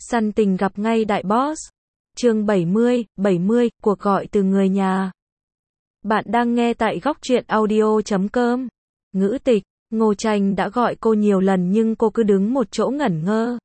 Săn tình gặp ngay đại boss. Chương 70, cuộc gọi từ người nhà. Bạn đang nghe tại góc truyện audio.com. Ngữ tịch, Ngô Tranh đã gọi cô nhiều lần nhưng cô cứ đứng một chỗ ngẩn ngơ.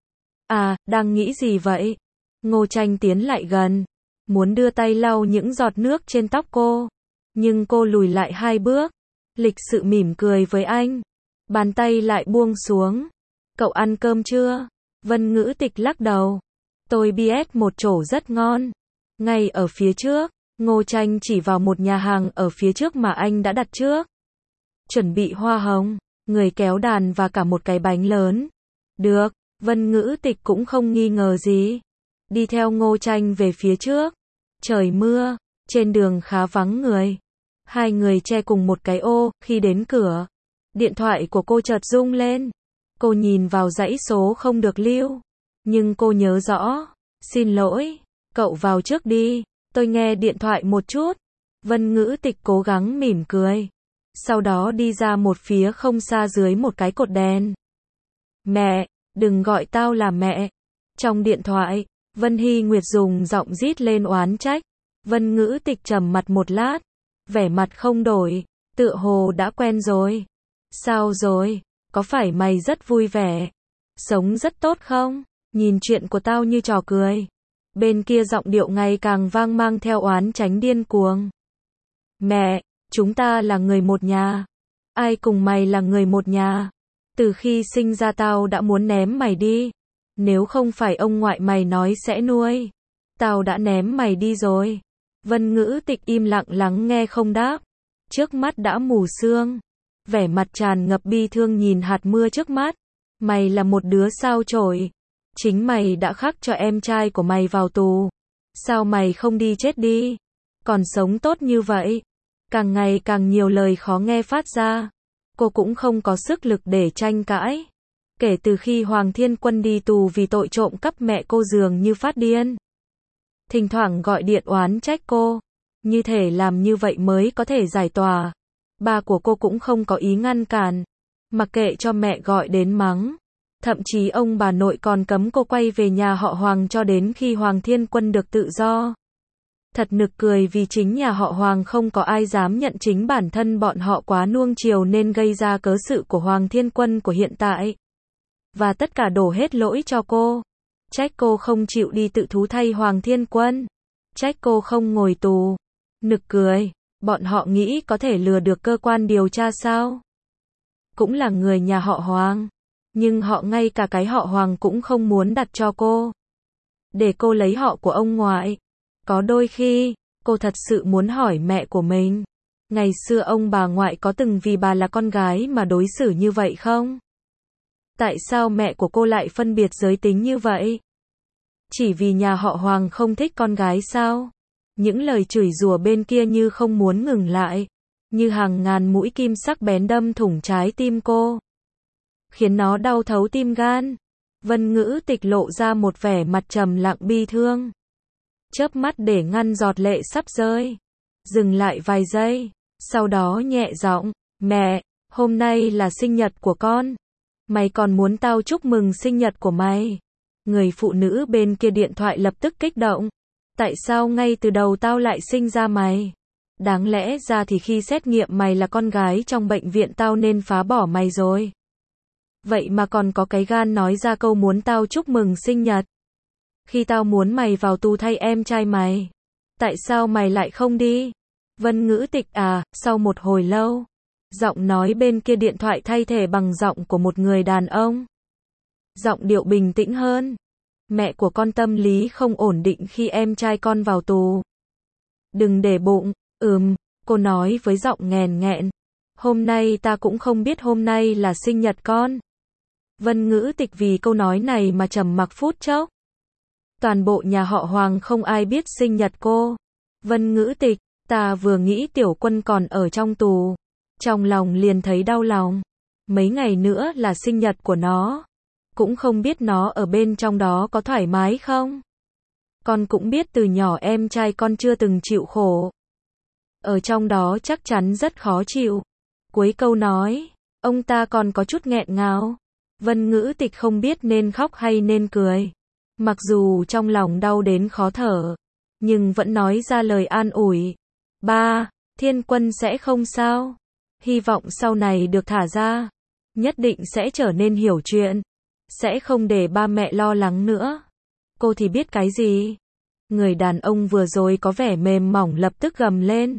À, đang nghĩ gì vậy? Ngô Tranh tiến lại gần, muốn đưa tay lau những giọt nước trên tóc cô. Nhưng cô lùi lại 2 bước, lịch sự mỉm cười với anh. Bàn tay lại buông xuống. Cậu ăn cơm chưa? Vân Ngữ Tịch lắc đầu. Tôi biết một chỗ rất ngon. Ngay ở phía trước, Ngô Tranh chỉ vào một nhà hàng ở phía trước mà anh đã đặt trước. Chuẩn bị hoa hồng, người kéo đàn và cả một cái bánh lớn. Được, Vân Ngữ Tịch cũng không nghi ngờ gì. Đi theo Ngô Tranh về phía trước. Trời mưa, trên đường khá vắng người. Hai người che cùng một cái ô, khi đến cửa. Điện thoại của cô chợt rung lên. Cô nhìn vào dãy số không được lưu. Nhưng cô nhớ rõ. Xin lỗi, cậu vào trước đi, tôi nghe điện thoại một chút. Vân Ngữ Tịch cố gắng mỉm cười. Sau đó đi ra một phía không xa dưới một cái cột đèn. Mẹ, đừng gọi tao là mẹ. Trong điện thoại, Vân Hy Nguyệt dùng giọng rít lên oán trách. Vân Ngữ Tịch trầm mặt một lát. Vẻ mặt không đổi, tựa hồ đã quen rồi. Sao rồi? Có phải mày rất vui vẻ? Sống rất tốt không? Nhìn chuyện của tao như trò cười. Bên kia giọng điệu ngày càng vang mang theo oán tránh điên cuồng. Mẹ, chúng ta là người một nhà. Ai cùng mày là người một nhà? Từ khi sinh ra tao đã muốn ném mày đi. Nếu không phải ông ngoại mày nói sẽ nuôi, tao đã ném mày đi rồi. Vân Ngữ Tịch im lặng lắng nghe không đáp. Trước mắt đã mù sương. Vẻ mặt tràn ngập bi thương nhìn hạt mưa trước mắt. Mày là một đứa sao chổi. Chính mày đã khắc cho em trai của mày vào tù. Sao mày không đi chết đi? Còn sống tốt như vậy. Càng ngày càng nhiều lời khó nghe phát ra. Cô cũng không có sức lực để tranh cãi. Kể từ khi Hoàng Thiên Quân đi tù vì tội trộm cắp mẹ cô dường như phát điên. Thỉnh thoảng gọi điện oán trách cô. Như thể làm như vậy mới có thể giải tỏa. Ba của cô cũng không có ý ngăn cản. Mặc kệ cho mẹ gọi đến mắng. Thậm chí ông bà nội còn cấm cô quay về nhà họ Hoàng cho đến khi Hoàng Thiên Quân được tự do. Thật nực cười vì chính nhà họ Hoàng không có ai dám nhận chính bản thân bọn họ quá nuông chiều nên gây ra cớ sự của Hoàng Thiên Quân của hiện tại. Và tất cả đổ hết lỗi cho cô. Trách cô không chịu đi tự thú thay Hoàng Thiên Quân. Trách cô không ngồi tù. Nực cười, bọn họ nghĩ có thể lừa được cơ quan điều tra sao? Cũng là người nhà họ Hoàng. Nhưng họ ngay cả cái họ Hoàng cũng không muốn đặt cho cô. Để cô lấy họ của ông ngoại. Có đôi khi, cô thật sự muốn hỏi mẹ của mình. Ngày xưa ông bà ngoại có từng vì bà là con gái mà đối xử như vậy không? Tại sao mẹ của cô lại phân biệt giới tính như vậy? Chỉ vì nhà họ Hoàng không thích con gái sao? Những lời chửi rủa bên kia như không muốn ngừng lại. Như hàng ngàn mũi kim sắc bén đâm thủng trái tim cô. Khiến nó đau thấu tim gan. Vân Ngữ Tịch lộ ra một vẻ mặt trầm lặng bi thương. Chớp mắt để ngăn giọt lệ sắp rơi. Dừng lại vài giây. Sau đó nhẹ giọng. Mẹ, hôm nay là sinh nhật của con. Mày còn muốn tao chúc mừng sinh nhật của mày? Người phụ nữ bên kia điện thoại lập tức kích động. Tại sao ngay từ đầu tao lại sinh ra mày? Đáng lẽ ra thì khi xét nghiệm mày là con gái trong bệnh viện tao nên phá bỏ mày rồi. Vậy mà còn có cái gan nói ra câu muốn tao chúc mừng sinh nhật. Khi tao muốn mày vào tù thay em trai mày. Tại sao mày lại không đi? Vân Ngữ Tịch à, sau một hồi lâu. Giọng nói bên kia điện thoại thay thế bằng giọng của một người đàn ông. Giọng điệu bình tĩnh hơn. Mẹ của con tâm lý không ổn định khi em trai con vào tù. Đừng để bụng, cô nói với giọng nghèn nghẹn. Hôm nay ta cũng không biết hôm nay là sinh nhật con. Vân Ngữ Tịch vì câu nói này mà trầm mặc phút chốc. Toàn bộ nhà họ Hoàng không ai biết sinh nhật cô. Vân Ngữ Tịch, ta vừa nghĩ Tiểu Quân còn ở trong tù. Trong lòng liền thấy đau lòng. Mấy ngày nữa là sinh nhật của nó. Cũng không biết nó ở bên trong đó có thoải mái không? Con cũng biết từ nhỏ em trai con chưa từng chịu khổ. Ở trong đó chắc chắn rất khó chịu. Cuối câu nói, ông ta còn có chút nghẹn ngào. Vân Ngữ Tịch không biết nên khóc hay nên cười. Mặc dù trong lòng đau đến khó thở, nhưng vẫn nói ra lời an ủi. Ba, Thiên Quân sẽ không sao. Hy vọng sau này được thả ra, nhất định sẽ trở nên hiểu chuyện, sẽ không để ba mẹ lo lắng nữa. Cô thì biết cái gì? Người đàn ông vừa rồi có vẻ mềm mỏng lập tức gầm lên.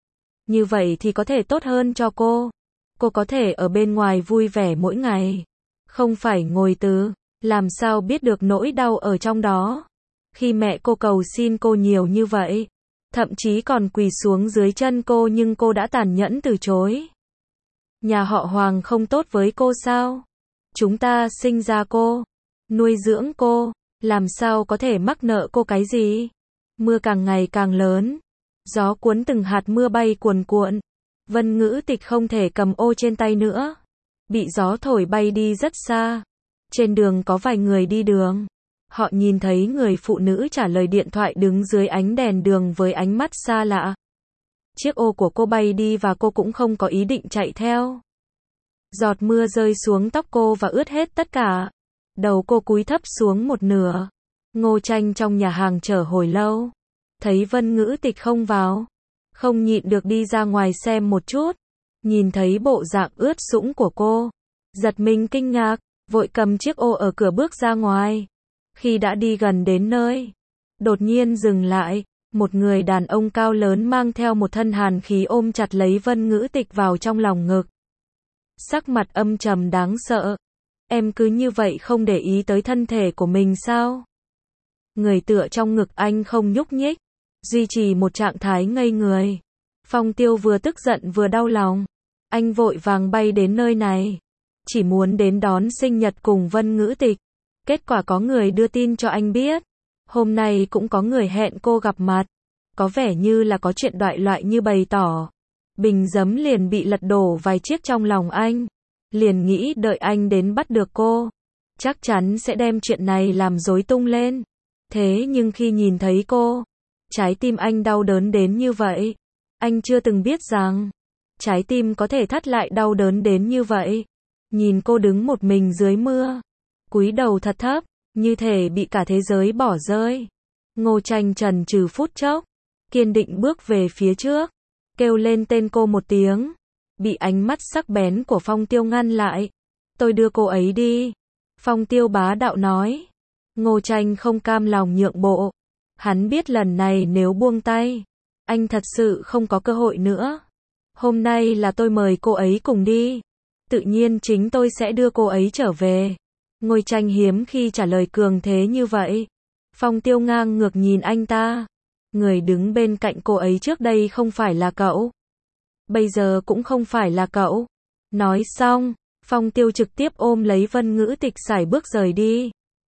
Như vậy thì có thể tốt hơn cho cô. Cô có thể ở bên ngoài vui vẻ mỗi ngày, không phải ngồi từ, làm sao biết được nỗi đau ở trong đó. Khi mẹ cô cầu xin cô nhiều như vậy, thậm chí còn quỳ xuống dưới chân cô nhưng cô đã tàn nhẫn từ chối. Nhà họ Hoàng không tốt với cô sao? Chúng ta sinh ra cô, nuôi dưỡng cô, làm sao có thể mắc nợ cô cái gì? Mưa càng ngày càng lớn, gió cuốn từng hạt mưa bay cuồn cuộn. Vân Ngữ Tịch không thể cầm ô trên tay nữa, bị gió thổi bay đi rất xa. Trên đường có vài người đi đường, họ nhìn thấy người phụ nữ trả lời điện thoại đứng dưới ánh đèn đường với ánh mắt xa lạ. Chiếc ô của cô bay đi và cô cũng không có ý định chạy theo. Giọt mưa rơi xuống tóc cô và ướt hết tất cả. Đầu cô cúi thấp xuống một nửa. Ngô Tranh trong nhà hàng chờ hồi lâu, thấy Vân Ngữ Tịch không vào, không nhịn được đi ra ngoài xem một chút. Nhìn thấy bộ dạng ướt sũng của cô, giật mình kinh ngạc, vội cầm chiếc ô ở cửa bước ra ngoài. Khi đã đi gần đến nơi, đột nhiên dừng lại, một người đàn ông cao lớn mang theo một thân hàn khí ôm chặt lấy Vân Ngữ Tịch vào trong lòng ngực. Sắc mặt âm trầm đáng sợ. Em cứ như vậy không để ý tới thân thể của mình sao? Người tựa trong ngực anh không nhúc nhích, duy trì một trạng thái ngây người. Phong Tiêu vừa tức giận vừa đau lòng. Anh vội vàng bay đến nơi này, chỉ muốn đến đón sinh nhật cùng Vân Ngữ Tịch. Kết quả có người đưa tin cho anh biết, hôm nay cũng có người hẹn cô gặp mặt. Có vẻ như là có chuyện đại loại như bày tỏ. Bình giấm liền bị lật đổ vài chiếc trong lòng anh. Liền nghĩ đợi anh đến bắt được cô, chắc chắn sẽ đem chuyện này làm rối tung lên. Thế nhưng khi nhìn thấy cô, trái tim anh đau đớn đến như vậy. Anh chưa từng biết rằng trái tim có thể thắt lại đau đớn đến như vậy. Nhìn cô đứng một mình dưới mưa, cúi đầu thật thấp, như thể bị cả thế giới bỏ rơi. Ngô Tranh chần chừ phút chốc, kiên định bước về phía trước, kêu lên tên cô một tiếng, bị ánh mắt sắc bén của Phong Tiêu ngăn lại. Tôi đưa cô ấy đi. Phong Tiêu bá đạo nói. Ngô Tranh không cam lòng nhượng bộ. Hắn biết lần này nếu buông tay, anh thật sự không có cơ hội nữa. Hôm nay là tôi mời cô ấy cùng đi, tự nhiên chính tôi sẽ đưa cô ấy trở về. Ngô Tranh hiếm khi trả lời cường thế như vậy. Phong Tiêu ngang ngược nhìn anh ta. Người đứng bên cạnh cô ấy trước đây không phải là cậu, bây giờ cũng không phải là cậu. Nói xong, Phong Tiêu trực tiếp ôm lấy Vân Ngữ Tịch sải bước rời đi.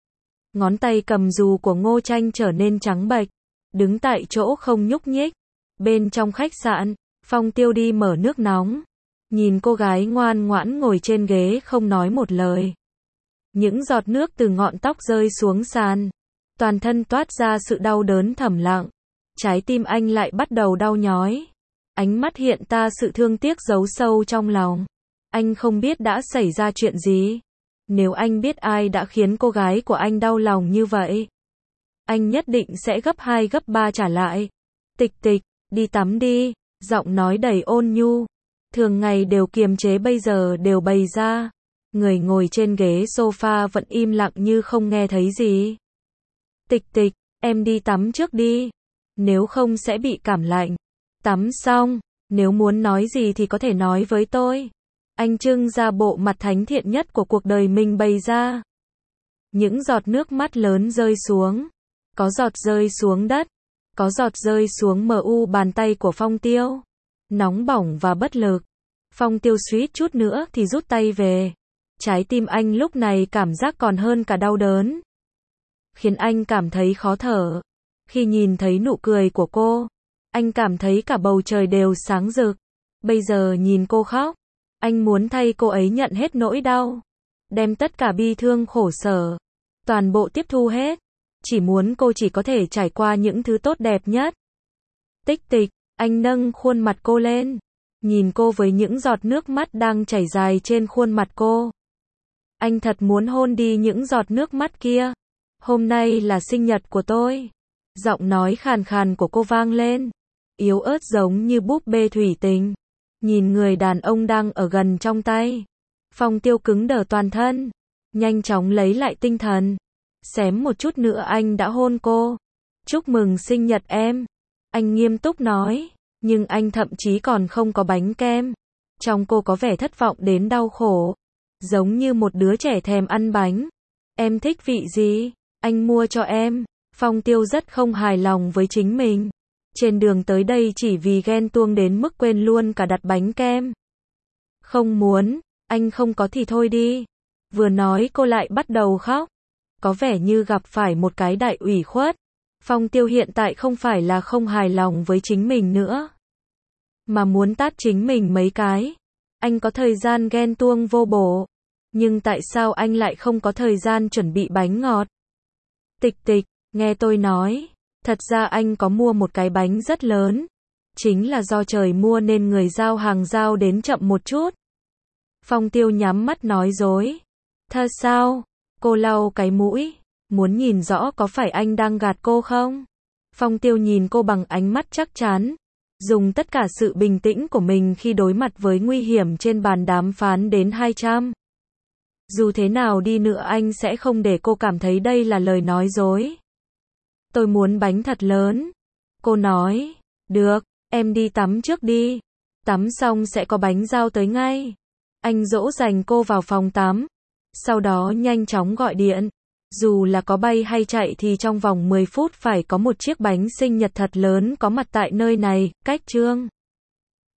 Ngón tay cầm dù của Ngô Tranh trở nên trắng bệch, đứng tại chỗ không nhúc nhích. Bên trong khách sạn, Phong Tiêu đi mở nước nóng, nhìn cô gái ngoan ngoãn ngồi trên ghế không nói một lời. Những giọt nước từ ngọn tóc rơi xuống sàn, toàn thân toát ra sự đau đớn thầm lặng. Trái tim anh lại bắt đầu đau nhói. Ánh mắt hiện ta sự thương tiếc giấu sâu trong lòng. Anh không biết đã xảy ra chuyện gì. Nếu anh biết ai đã khiến cô gái của anh đau lòng như vậy, anh nhất định sẽ gấp 2 gấp 3 trả lại. Tịch Tịch, đi tắm đi, giọng nói đầy ôn nhu. Thường ngày đều kiềm chế bây giờ đều bày ra. Người ngồi trên ghế sofa vẫn im lặng như không nghe thấy gì. Tịch Tịch, em đi tắm trước đi, nếu không sẽ bị cảm lạnh. Tắm xong, nếu muốn nói gì thì có thể nói với tôi. Anh trưng ra bộ mặt thánh thiện nhất của cuộc đời mình bày ra. Những giọt nước mắt lớn rơi xuống. Có giọt rơi xuống đất, có giọt rơi xuống mu bàn tay của Phong Tiêu. Nóng bỏng và bất lực. Phong Tiêu suýt chút nữa thì rút tay về. Trái tim anh lúc này cảm giác còn hơn cả đau đớn, khiến anh cảm thấy khó thở. Khi nhìn thấy nụ cười của cô, anh cảm thấy cả bầu trời đều sáng rực. Bây giờ nhìn cô khóc, anh muốn thay cô ấy nhận hết nỗi đau, đem tất cả bi thương khổ sở, toàn bộ tiếp thu hết. Chỉ muốn cô chỉ có thể trải qua những thứ tốt đẹp nhất. Tích Tịch, anh nâng khuôn mặt cô lên, nhìn cô với những giọt nước mắt đang chảy dài trên khuôn mặt cô. Anh thật muốn hôn đi những giọt nước mắt kia. Hôm nay là sinh nhật của tôi. Giọng nói khàn khàn của cô vang lên, yếu ớt giống như búp bê thủy tinh. Nhìn người đàn ông đang ở gần trong tay, Phong Tiêu cứng đờ toàn thân, nhanh chóng lấy lại tinh thần. Xém một chút nữa anh đã hôn cô. Chúc mừng sinh nhật em. Anh nghiêm túc nói, nhưng anh thậm chí còn không có bánh kem. Trong cô có vẻ thất vọng đến đau khổ, giống như một đứa trẻ thèm ăn bánh. Em thích vị gì? Anh mua cho em. Phong Tiêu rất không hài lòng với chính mình. Trên đường tới đây chỉ vì ghen tuông đến mức quên luôn cả đặt bánh kem. Không muốn, anh không có thì thôi đi. Vừa nói cô lại bắt đầu khóc. Có vẻ như gặp phải một cái đại ủy khuất. Phong Tiêu hiện tại không phải là không hài lòng với chính mình nữa, mà muốn tát chính mình mấy cái. Anh có thời gian ghen tuông vô bổ, nhưng tại sao anh lại không có thời gian chuẩn bị bánh ngọt? Tịch tịch, nghe tôi nói, thật ra anh có mua một cái bánh rất lớn. Chính là do trời mua nên người giao hàng giao đến chậm một chút. Phong Tiêu nhắm mắt nói dối. Thật sao? Cô lau cái mũi, muốn nhìn rõ có phải anh đang gạt cô không? Phong Tiêu nhìn cô bằng ánh mắt chắc chắn, dùng tất cả sự bình tĩnh của mình khi đối mặt với nguy hiểm trên bàn đàm phán đến 200. Dù thế nào đi nữa anh sẽ không để cô cảm thấy đây là lời nói dối. Tôi muốn bánh thật lớn. Cô nói, được, em đi tắm trước đi. Tắm xong sẽ có bánh giao tới ngay. Anh dỗ dành cô vào phòng tắm, sau đó nhanh chóng gọi điện. Dù là có bay hay chạy thì trong vòng 10 phút phải có một chiếc bánh sinh nhật thật lớn có mặt tại nơi này, cách Trương